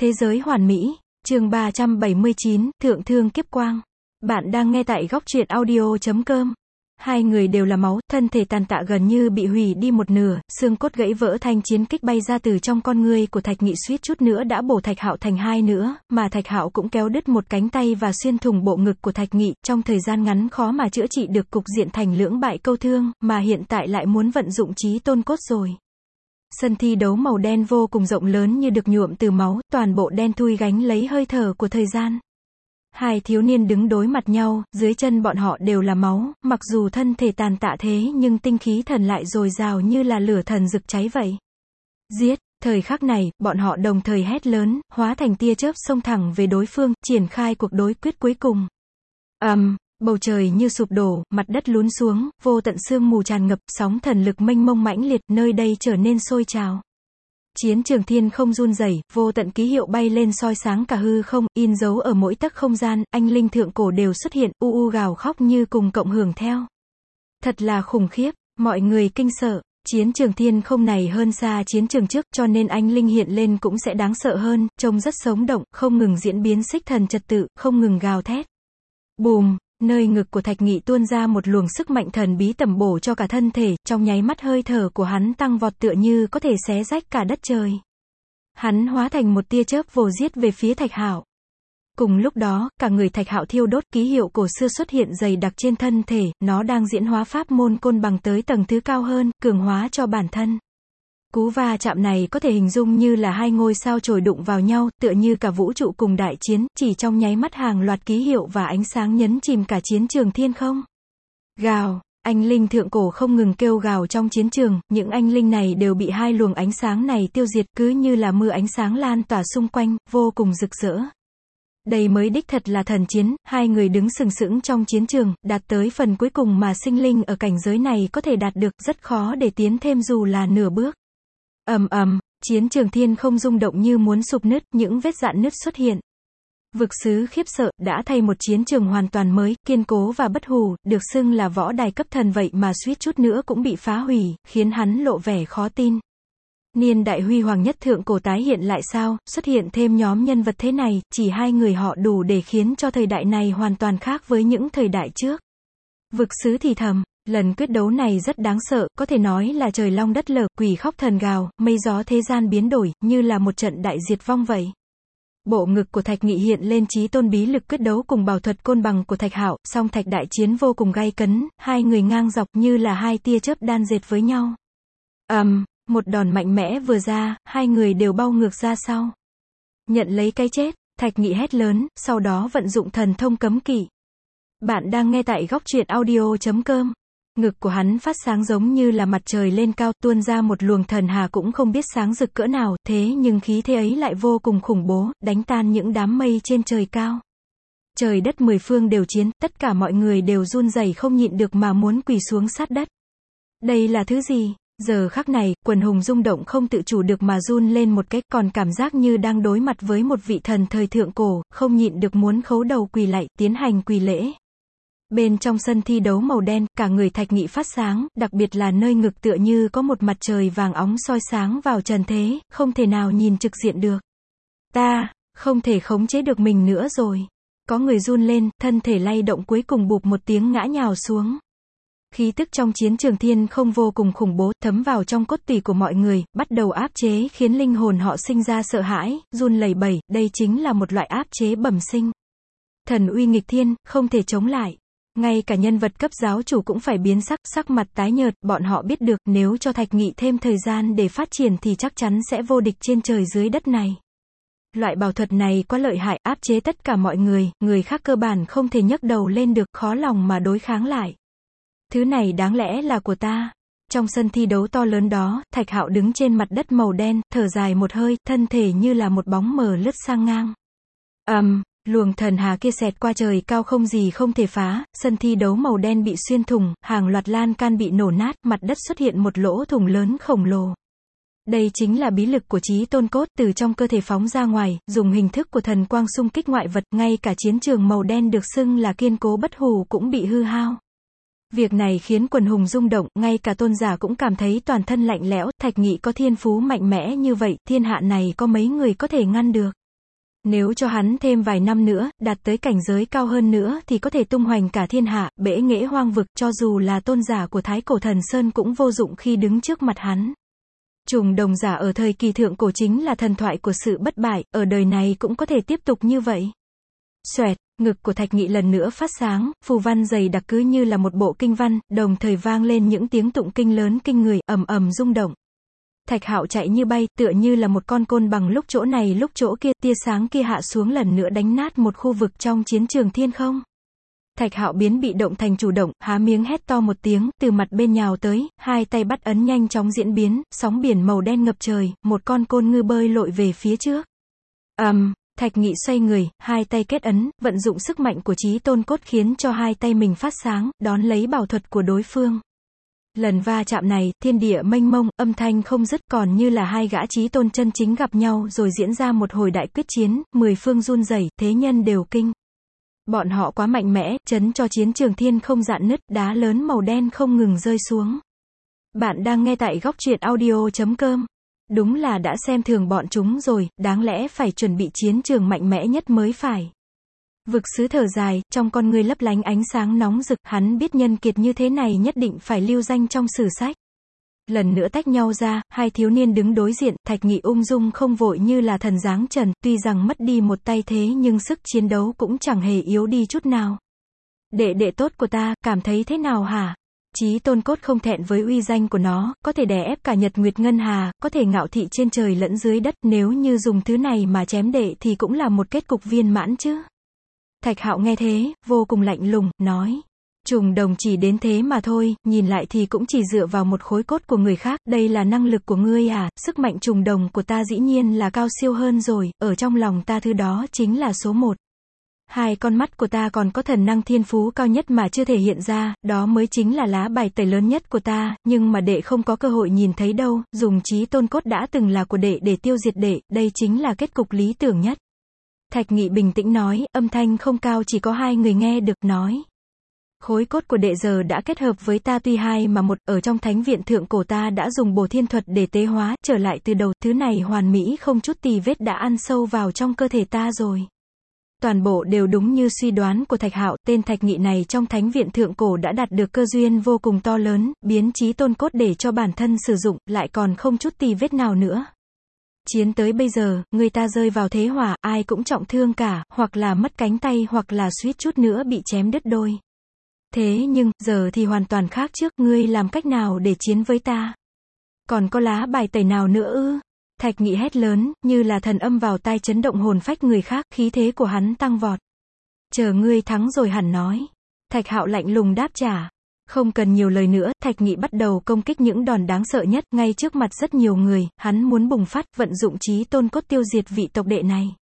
Thế giới hoàn mỹ, chương 379, Thượng thương kiếp quang. Bạn đang nghe tại góc truyện audio.com. Hai người đều là máu, thân thể tàn tạ gần như bị hủy đi một nửa, xương cốt gãy vỡ, thanh chiến kích bay ra từ trong con ngươi của Thạch Nghị, suýt chút nữa đã bổ Thạch Hạo thành hai nữa, mà Thạch Hạo cũng kéo đứt một cánh tay và xuyên thủng bộ ngực của Thạch Nghị, trong thời gian ngắn khó mà chữa trị được cục diện thành lưỡng bại câu thương, mà hiện tại lại muốn vận dụng chí tôn cốt rồi. Sân thi đấu màu đen vô cùng rộng lớn như được nhuộm từ máu, toàn bộ đen thui gánh lấy hơi thở của thời gian. Hai thiếu niên đứng đối mặt nhau, dưới chân bọn họ đều là máu, mặc dù thân thể tàn tạ thế nhưng tinh khí thần lại dồi dào như là lửa thần rực cháy vậy. Giết! Thời khắc này, bọn họ đồng thời hét lớn, hóa thành tia chớp xông thẳng về đối phương, triển khai cuộc đối quyết cuối cùng. Bầu trời như sụp đổ, mặt đất lún xuống, vô tận sương mù tràn ngập, sóng thần lực mênh mông mãnh liệt, nơi đây trở nên sôi trào. Chiến trường thiên không run rẩy, vô tận ký hiệu bay lên soi sáng cả hư không, in dấu ở mỗi tấc không gian, anh linh thượng cổ đều xuất hiện, gào khóc như cùng cộng hưởng theo. Thật là khủng khiếp, mọi người kinh sợ. Chiến trường thiên không này hơn xa chiến trường trước, cho nên anh linh hiện lên cũng sẽ đáng sợ hơn, trông rất sống động, không ngừng diễn biến xích thần trật tự, không ngừng gào thét. Bùm! Nơi ngực của Thạch Nghị tuôn ra một luồng sức mạnh thần bí tầm bổ cho cả thân thể, trong nháy mắt hơi thở của hắn tăng vọt tựa như có thể xé rách cả đất trời. Hắn hóa thành một tia chớp vồ giết về phía Thạch Hạo. Cùng lúc đó, cả người Thạch Hạo thiêu đốt, ký hiệu cổ xưa xuất hiện dày đặc trên thân thể, nó đang diễn hóa pháp môn côn bằng tới tầng thứ cao hơn, cường hóa cho bản thân. Cú va chạm này có thể hình dung như là hai ngôi sao chổi đụng vào nhau, tựa như cả vũ trụ cùng đại chiến, chỉ trong nháy mắt hàng loạt ký hiệu và ánh sáng nhấn chìm cả chiến trường thiên không. Gào, anh linh thượng cổ không ngừng kêu gào trong chiến trường, những anh linh này đều bị hai luồng ánh sáng này tiêu diệt, cứ như là mưa ánh sáng lan tỏa xung quanh, vô cùng rực rỡ. Đây mới đích thật là thần chiến, hai người đứng sừng sững trong chiến trường, đạt tới phần cuối cùng mà sinh linh ở cảnh giới này có thể đạt được, rất khó để tiến thêm dù là nửa bước. Chiến trường thiên không rung động như muốn sụp nứt, những vết rạn nứt xuất hiện. Vực xứ khiếp sợ, đã thay một chiến trường hoàn toàn mới, kiên cố và bất hủ, được xưng là võ đài cấp thần vậy mà suýt chút nữa cũng bị phá hủy, khiến hắn lộ vẻ khó tin. Niên đại huy hoàng nhất thượng cổ tái hiện lại sao, xuất hiện thêm nhóm nhân vật thế này, chỉ hai người họ đủ để khiến cho thời đại này hoàn toàn khác với những thời đại trước. Vực xứ thì thầm. Lần quyết đấu này rất đáng sợ, có thể nói là trời long đất lở, quỷ khóc thần gào, mây gió thế gian biến đổi, như là một trận đại diệt vong vậy. Bộ ngực của Thạch Nghị hiện lên chí tôn bí lực quyết đấu cùng bảo thuật côn bằng của Thạch Hạo, song thạch đại chiến vô cùng gay cấn, hai người ngang dọc như là hai tia chớp đan dệt với nhau. Một đòn mạnh mẽ vừa ra, hai người đều bao ngược ra sau. Nhận lấy cái chết, Thạch Nghị hét lớn, sau đó vận dụng thần thông cấm kỵ. Bạn đang nghe tại góc truyện audio.com. Ngực của hắn phát sáng giống như là mặt trời lên cao, tuôn ra một luồng thần hà cũng không biết sáng rực cỡ nào, thế nhưng khí thế ấy lại vô cùng khủng bố, đánh tan những đám mây trên trời cao. Trời đất mười phương đều chiến, tất cả mọi người đều run rẩy không nhịn được mà muốn quỳ xuống sát đất. Đây là thứ gì? Giờ khắc này, quần hùng rung động không tự chủ được mà run lên một cái, còn cảm giác như đang đối mặt với một vị thần thời thượng cổ, không nhịn được muốn khấu đầu quỳ lạy, tiến hành quỳ lễ. Bên trong sân thi đấu màu đen, cả người Thạch Nghị phát sáng, đặc biệt là nơi ngực tựa như có một mặt trời vàng óng soi sáng vào trần thế, không thể nào nhìn trực diện được. Ta, không thể khống chế được mình nữa rồi. Có người run lên, thân thể lay động cuối cùng bụp một tiếng ngã nhào xuống. Khí tức trong chiến trường thiên không vô cùng khủng bố, thấm vào trong cốt tủy của mọi người, bắt đầu áp chế khiến linh hồn họ sinh ra sợ hãi, run lẩy bẩy, đây chính là một loại áp chế bẩm sinh. Thần uy nghịch thiên, không thể chống lại. Ngay cả nhân vật cấp giáo chủ cũng phải biến sắc, sắc mặt tái nhợt, bọn họ biết được, nếu cho Thạch Nghị thêm thời gian để phát triển thì chắc chắn sẽ vô địch trên trời dưới đất này. Loại bảo thuật này quá lợi hại, áp chế tất cả mọi người khác cơ bản không thể nhấc đầu lên được, khó lòng mà đối kháng lại. Thứ này đáng lẽ là của ta. Trong sân thi đấu to lớn đó, Thạch Hạo đứng trên mặt đất màu đen, thở dài một hơi, thân thể như là một bóng mờ lướt sang ngang. Luồng thần hà kia xẹt qua trời cao không gì không thể phá, sân thi đấu màu đen bị xuyên thủng, hàng loạt lan can bị nổ nát, mặt đất xuất hiện một lỗ thủng lớn khổng lồ. Đây chính là bí lực của chí tôn cốt, từ trong cơ thể phóng ra ngoài, dùng hình thức của thần quang xung kích ngoại vật, ngay cả chiến trường màu đen được xưng là kiên cố bất hủ cũng bị hư hao. Việc này khiến quần hùng rung động, ngay cả tôn giả cũng cảm thấy toàn thân lạnh lẽo, Thạch Nghị có thiên phú mạnh mẽ như vậy, thiên hạ này có mấy người có thể ngăn được. Nếu cho hắn thêm vài năm nữa, đạt tới cảnh giới cao hơn nữa thì có thể tung hoành cả thiên hạ, bẽ nghễ hoang vực, cho dù là tôn giả của Thái Cổ Thần Sơn cũng vô dụng khi đứng trước mặt hắn. Trùng đồng giả ở thời kỳ thượng cổ chính là thần thoại của sự bất bại, ở đời này cũng có thể tiếp tục như vậy. Xoẹt, ngực của Thạch Nghị lần nữa phát sáng, phù văn dày đặc cứ như là một bộ kinh văn, đồng thời vang lên những tiếng tụng kinh lớn kinh người, ầm ầm rung động. Thạch Hạo chạy như bay, tựa như là một con côn bằng lúc chỗ này lúc chỗ kia, tia sáng kia hạ xuống lần nữa đánh nát một khu vực trong chiến trường thiên không. Thạch Hạo biến bị động thành chủ động, há miếng hét to một tiếng, từ mặt bên nhào tới, hai tay bắt ấn nhanh chóng diễn biến, sóng biển màu đen ngập trời, một con côn ngư bơi lội về phía trước. Thạch Nghị xoay người, hai tay kết ấn, vận dụng sức mạnh của Chí Tôn Cốt khiến cho hai tay mình phát sáng, đón lấy bảo thuật của đối phương. Lần va chạm này, thiên địa mênh mông, âm thanh không dứt, còn như là hai gã chí tôn chân chính gặp nhau rồi diễn ra một hồi đại quyết chiến, 10 phương run rẩy, thế nhân đều kinh. Bọn họ quá mạnh mẽ, chấn cho chiến trường thiên không rạn nứt, đá lớn màu đen không ngừng rơi xuống. Bạn đang nghe tại góc truyện audio.com. Đúng là đã xem thường bọn chúng rồi, đáng lẽ phải chuẩn bị chiến trường mạnh mẽ nhất mới phải. Vực sứ thở dài, trong con ngươi lấp lánh ánh sáng nóng rực, hắn biết nhân kiệt như thế này nhất định phải lưu danh trong sử sách. Lần nữa tách nhau ra, hai thiếu niên đứng đối diện, Thạch Nghị ung dung không vội như là thần dáng trần, tuy rằng mất đi một tay thế nhưng sức chiến đấu cũng chẳng hề yếu đi chút nào. Đệ tốt của ta, cảm thấy thế nào hả? Chí Tôn Cốt không thẹn với uy danh của nó, có thể đè ép cả Nhật Nguyệt Ngân Hà, có thể ngạo thị trên trời lẫn dưới đất, nếu như dùng thứ này mà chém đệ thì cũng là một kết cục viên mãn chứ. Thạch Hạo nghe thế, vô cùng lạnh lùng, nói. Trùng đồng chỉ đến thế mà thôi, nhìn lại thì cũng chỉ dựa vào một khối cốt của người khác, đây là năng lực của ngươi à, sức mạnh trùng đồng của ta dĩ nhiên là cao siêu hơn rồi, ở trong lòng ta thứ đó chính là số 1. Hai con mắt của ta còn có thần năng thiên phú cao nhất mà chưa thể hiện ra, đó mới chính là lá bài tẩy lớn nhất của ta, nhưng mà đệ không có cơ hội nhìn thấy đâu, dùng Chí Tôn Cốt đã từng là của đệ để tiêu diệt đệ, đây chính là kết cục lý tưởng nhất. Thạch Nghị bình tĩnh nói, âm thanh không cao chỉ có hai người nghe được, nói. Khối cốt của đệ giờ đã kết hợp với ta tuy hai mà một, ở trong thánh viện thượng cổ ta đã dùng bổ thiên thuật để tế hóa, trở lại từ đầu, thứ này hoàn mỹ không chút tì vết đã ăn sâu vào trong cơ thể ta rồi. Toàn bộ đều đúng như suy đoán của Thạch Hạo, tên Thạch Nghị này trong thánh viện thượng cổ đã đạt được cơ duyên vô cùng to lớn, biến Chí Tôn Cốt để cho bản thân sử dụng, lại còn không chút tì vết nào nữa. Chiến tới bây giờ, người ta rơi vào thế hỏa, ai cũng trọng thương cả, hoặc là mất cánh tay hoặc là suýt chút nữa bị chém đứt đôi. Thế nhưng, giờ thì hoàn toàn khác trước, ngươi làm cách nào để chiến với ta? Còn có lá bài tẩy nào nữa ư? Thạch Nghị hét lớn, như là thần âm vào tai chấn động hồn phách người khác, khí thế của hắn tăng vọt. Chờ ngươi thắng rồi hẳn nói. Thạch Hạo lạnh lùng đáp trả. Không cần nhiều lời nữa, Thạch Nghị bắt đầu công kích những đòn đáng sợ nhất, ngay trước mặt rất nhiều người, hắn muốn bùng phát, vận dụng Chí Tôn Cốt tiêu diệt vị tộc đệ này.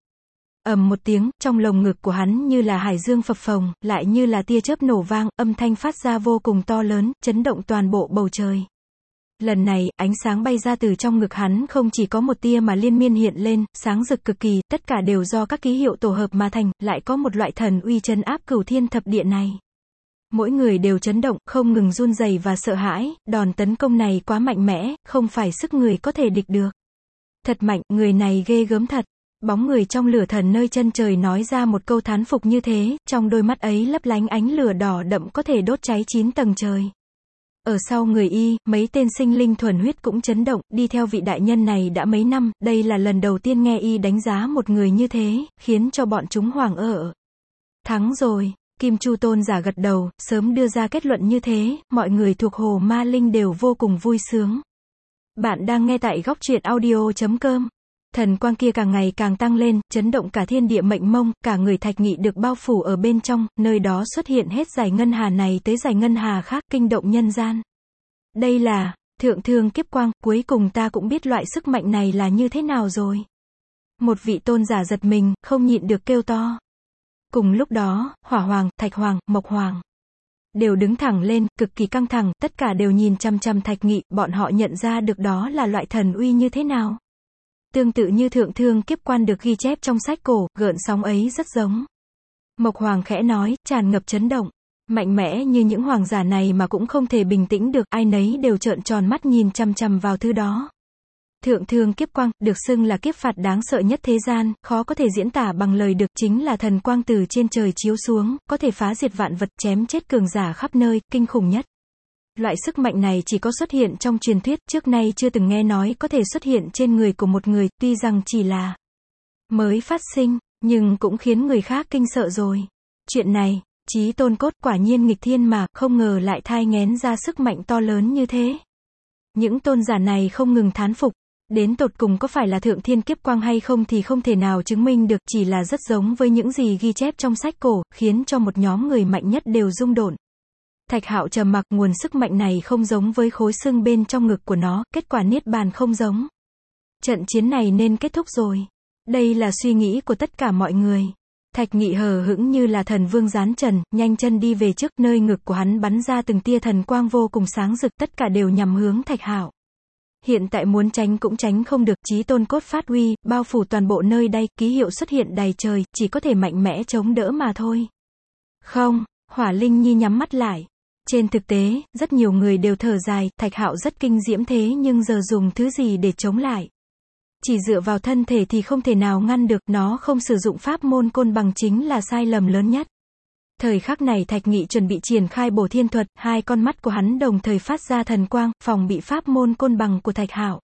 Ầm một tiếng, trong lồng ngực của hắn như là hải dương phập phồng, lại như là tia chớp nổ vang, âm thanh phát ra vô cùng to lớn, chấn động toàn bộ bầu trời. Lần này, ánh sáng bay ra từ trong ngực hắn không chỉ có một tia mà liên miên hiện lên, sáng rực cực kỳ, tất cả đều do các ký hiệu tổ hợp mà thành, lại có một loại thần uy trấn áp cửu thiên thập địa này. Mỗi người đều chấn động, không ngừng run rẩy và sợ hãi, đòn tấn công này quá mạnh mẽ, không phải sức người có thể địch được. Thật mạnh, người này ghê gớm thật. Bóng người trong lửa thần nơi chân trời nói ra một câu thán phục như thế, trong đôi mắt ấy lấp lánh ánh lửa đỏ đậm có thể đốt cháy 9 tầng trời. Ở sau người y, mấy tên sinh linh thuần huyết cũng chấn động, đi theo vị đại nhân này đã mấy năm, đây là lần đầu tiên nghe y đánh giá một người như thế, khiến cho bọn chúng hoảng ợ. Thắng rồi. Kim Chu Tôn giả gật đầu, sớm đưa ra kết luận như thế, mọi người thuộc Hồ Ma Linh đều vô cùng vui sướng. Bạn đang nghe tại góc truyện audio.com. Thần quang kia càng ngày càng tăng lên, chấn động cả thiên địa mênh mông, cả người Thạch Nghị được bao phủ ở bên trong, nơi đó xuất hiện hết dải ngân hà này tới dải ngân hà khác, kinh động nhân gian. Đây là thượng thương kiếp quang, cuối cùng ta cũng biết loại sức mạnh này là như thế nào rồi. Một vị tôn giả giật mình, không nhịn được kêu to. Cùng lúc đó, Hỏa Hoàng, Thạch Hoàng, Mộc Hoàng đều đứng thẳng lên, cực kỳ căng thẳng, tất cả đều nhìn chăm chăm Thạch Nghị, bọn họ nhận ra được đó là loại thần uy như thế nào. Tương tự như thượng thương kiếp quan được ghi chép trong sách cổ, gợn sóng ấy rất giống. Mộc Hoàng khẽ nói, tràn ngập chấn động. Mạnh mẽ như những hoàng giả này mà cũng không thể bình tĩnh được, ai nấy đều trợn tròn mắt nhìn chăm chăm vào thứ đó. Thượng thương kiếp quang, được xưng là kiếp phạt đáng sợ nhất thế gian, khó có thể diễn tả bằng lời được, chính là thần quang từ trên trời chiếu xuống, có thể phá diệt vạn vật, chém chết cường giả khắp nơi, kinh khủng nhất. Loại sức mạnh này chỉ có xuất hiện trong truyền thuyết, trước nay chưa từng nghe nói có thể xuất hiện trên người của một người, tuy rằng chỉ là mới phát sinh, nhưng cũng khiến người khác kinh sợ rồi. Chuyện này, Chí Tôn Cốt quả nhiên nghịch thiên mà, không ngờ lại thai nghén ra sức mạnh to lớn như thế. Những tôn giả này không ngừng thán phục, đến tột cùng có phải là thượng thiên kiếp quang hay không thì không thể nào chứng minh được, chỉ là rất giống với những gì ghi chép trong sách cổ, khiến cho một nhóm người mạnh nhất đều rung động. Thạch Hạo trầm mặc, nguồn sức mạnh này không giống với khối xương bên trong ngực của nó, kết quả niết bàn không giống. Trận chiến này nên kết thúc rồi. Đây là suy nghĩ của tất cả mọi người. Thạch Nghị hờ hững như là thần vương giáng trần, nhanh chân đi về trước, nơi ngực của hắn bắn ra từng tia thần quang vô cùng sáng rực, tất cả đều nhằm hướng Thạch Hạo. Hiện tại muốn tránh cũng tránh không được, Chí Tôn Cốt phát uy, bao phủ toàn bộ nơi đây, ký hiệu xuất hiện đầy trời, chỉ có thể mạnh mẽ chống đỡ mà thôi. Không, Hỏa Linh Nhi nhắm mắt lại. Trên thực tế, rất nhiều người đều thở dài, Thạch Hạo rất kinh diễm thế nhưng giờ dùng thứ gì để chống lại? Chỉ dựa vào thân thể thì không thể nào ngăn được, nó không sử dụng pháp môn côn bằng chính là sai lầm lớn nhất. Thời khắc này Thạch Nghị chuẩn bị triển khai bổ thiên thuật, hai con mắt của hắn đồng thời phát ra thần quang, phòng bị pháp môn côn bằng của Thạch Hạo.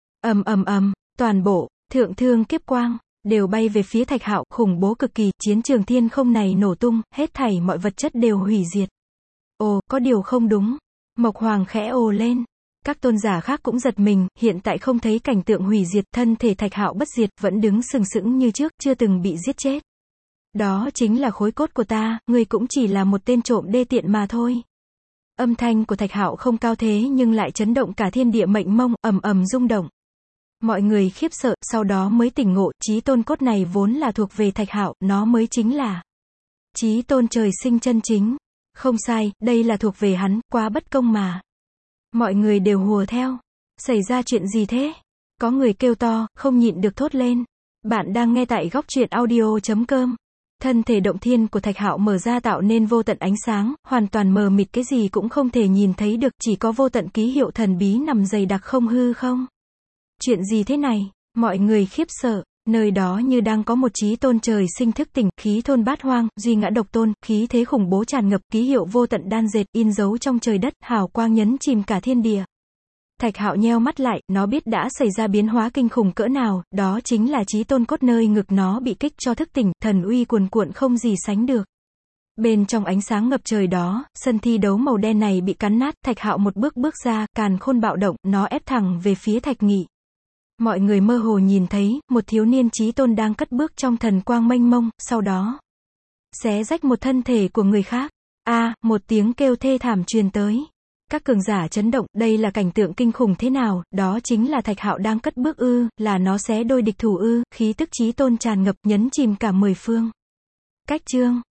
Toàn bộ thượng thương kiếp quang đều bay về phía Thạch Hạo, khủng bố cực kỳ, chiến trường thiên không này nổ tung, hết thảy mọi vật chất đều hủy diệt. Ồ, có điều không đúng. Mộc Hoàng khẽ ồ lên. Các tôn giả khác cũng giật mình, hiện tại không thấy cảnh tượng hủy diệt, thân thể Thạch Hạo bất diệt, vẫn đứng sừng sững như trước, chưa từng bị giết chết. Đó chính là khối cốt của ta, ngươi cũng chỉ là một tên trộm đê tiện mà thôi. Âm thanh của Thạch Hạo không cao thế nhưng lại chấn động cả thiên địa mênh mông, rung động. Mọi người khiếp sợ, sau đó mới tỉnh ngộ, Chí Tôn Cốt này vốn là thuộc về Thạch Hạo, nó mới chính là Chí Tôn trời sinh chân chính. Không sai, đây là thuộc về hắn, quá bất công mà. Mọi người đều hùa theo. Xảy ra chuyện gì thế? Có người kêu to, không nhịn được thốt lên. Bạn đang nghe tại góc truyện audio.com. Thân thể động thiên của Thạch Hạo mở ra tạo nên vô tận ánh sáng, hoàn toàn mờ mịt, cái gì cũng không thể nhìn thấy được, chỉ có vô tận ký hiệu thần bí nằm dày đặc không hư không. Chuyện gì thế này? Mọi người khiếp sợ. Nơi đó như đang có một Chí Tôn trời sinh thức tỉnh, khí thôn bát hoang, duy ngã độc tôn, khí thế khủng bố tràn ngập, ký hiệu vô tận đan dệt, in dấu trong trời đất, hào quang nhấn chìm cả thiên địa. Thạch Hạo nheo mắt lại, nó biết đã xảy ra biến hóa kinh khủng cỡ nào, đó chính là Chí Tôn Cốt, nơi ngực nó bị kích cho thức tỉnh, thần uy cuồn cuộn không gì sánh được. Bên trong ánh sáng ngập trời đó, sân thi đấu màu đen này bị cắn nát, Thạch Hạo một bước bước ra, càn khôn bạo động, nó ép thẳng về phía Thạch Nghị. Mọi người mơ hồ nhìn thấy, một thiếu niên Chí Tôn đang cất bước trong thần quang mênh mông, sau đó xé rách một thân thể của người khác. Một tiếng kêu thê thảm truyền tới. Các cường giả chấn động, đây là cảnh tượng kinh khủng thế nào, đó chính là Thạch Hạo đang cất bước ư, là nó xé đôi địch thủ ư, khí tức Chí Tôn tràn ngập, nhấn chìm cả 10 phương. Cách chương